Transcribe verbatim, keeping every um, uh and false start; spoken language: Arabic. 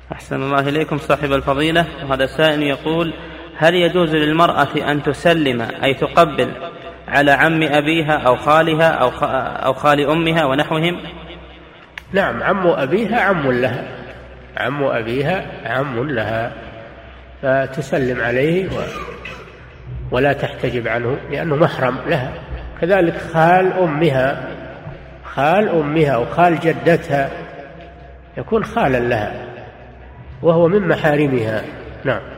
أحسن الله إليكم صاحب الفضيلة. وهذا سائل يقول: هل يجوز للمرأة أن تسلم أي تقبل على عم أبيها أو خالها أو خال أمها ونحوهم؟ نعم، عم أبيها عم لها، عم أبيها عم لها، فتسلم عليه ولا تحتجب عنه لأنه محرم لها. كذلك خال أمها، خال أمها وخال جدتها يكون خالا لها وهو من محارمها. نعم.